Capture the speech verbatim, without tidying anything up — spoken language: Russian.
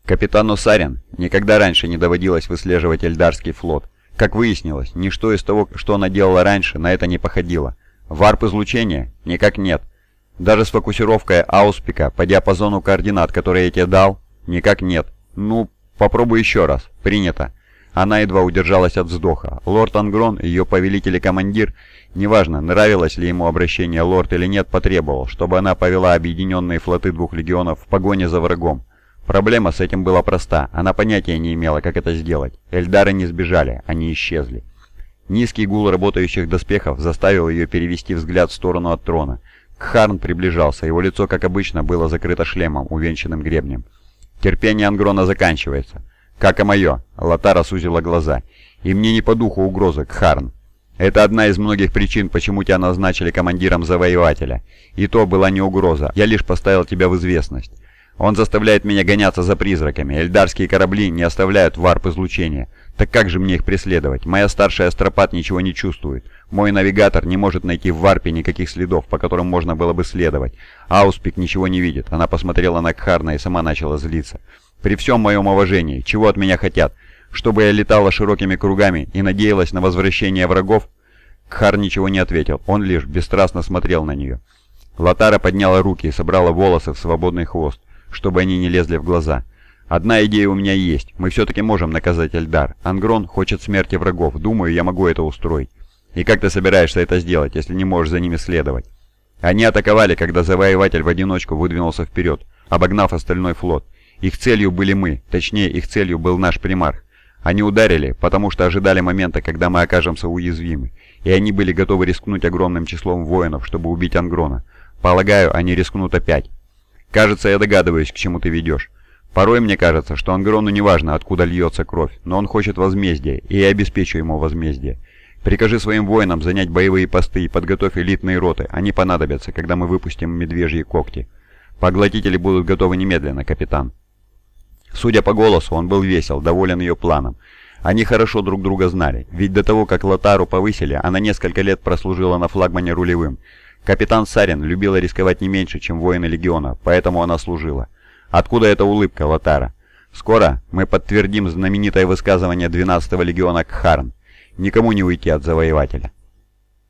Капитану Сарин никогда раньше не доводилось выслеживать Эльдарский флот. Как выяснилось, ничто из того, что она делала раньше, на это не походило. Варп-излучение? Никак нет. Даже с фокусировкой ауспика по диапазону координат, которые я тебе дал? Никак нет. Ну, попробуй еще раз. Принято. Она едва удержалась от вздоха. Лорд Ангрон, ее повелитель и командир, неважно, нравилось ли ему обращение лорд или нет, потребовал, чтобы она повела объединенные флоты двух легионов в погоне за врагом. Проблема с этим была проста, она понятия не имела, как это сделать. Эльдары не сбежали, они исчезли. Низкий гул работающих доспехов заставил ее перевести взгляд в сторону от трона. Кхарн приближался, его лицо, как обычно, было закрыто шлемом, увенчанным гребнем. Терпение Ангрона заканчивается. «Как и мое», — Латара сузила глаза. «И мне не по духу угроза, Кхарн. Это одна из многих причин, почему тебя назначили командиром Завоевателя. И то была не угроза, я лишь поставил тебя в известность. Он заставляет меня гоняться за призраками. Эльдарские корабли не оставляют варп-излучения. Так как же мне их преследовать? Моя старшая астропат ничего не чувствует. Мой навигатор не может найти в варпе никаких следов, по которым можно было бы следовать. Ауспик ничего не видит». Она посмотрела на Кхарна и сама начала злиться. «При всем моем уважении, чего от меня хотят? Чтобы я летала широкими кругами и надеялась на возвращение врагов?» Кхар ничего не ответил, он лишь бесстрастно смотрел на нее. Латара подняла руки и собрала волосы в свободный хвост, чтобы они не лезли в глаза. «Одна идея у меня есть. Мы все-таки можем наказать Эльдар. Ангрон хочет смерти врагов. Думаю, я могу это устроить». «И как ты собираешься это сделать, если не можешь за ними следовать?» Они атаковали, когда Завоеватель в одиночку выдвинулся вперед, обогнав остальной флот. Их целью были мы, точнее, их целью был наш примарх. Они ударили, потому что ожидали момента, когда мы окажемся уязвимы, и они были готовы рискнуть огромным числом воинов, чтобы убить Ангрона. Полагаю, они рискнут опять. Кажется, я догадываюсь, к чему ты ведешь. Порой мне кажется, что Ангрону не важно, откуда льется кровь, но он хочет возмездия, и я обеспечу ему возмездие. Прикажи своим воинам занять боевые посты и подготовь элитные роты, они понадобятся, когда мы выпустим медвежьи когти. Поглотители будут готовы немедленно, капитан». Судя по голосу, он был весел, доволен ее планом. Они хорошо друг друга знали, ведь до того, как Латару повысили, она несколько лет прослужила на флагмане рулевым. Капитан Сарин любила рисковать не меньше, чем воины Легиона, поэтому она служила. Откуда эта улыбка, Латара? Скоро мы подтвердим знаменитое высказывание двенадцатого Легиона Кхарн. Никому не уйти от Завоевателя.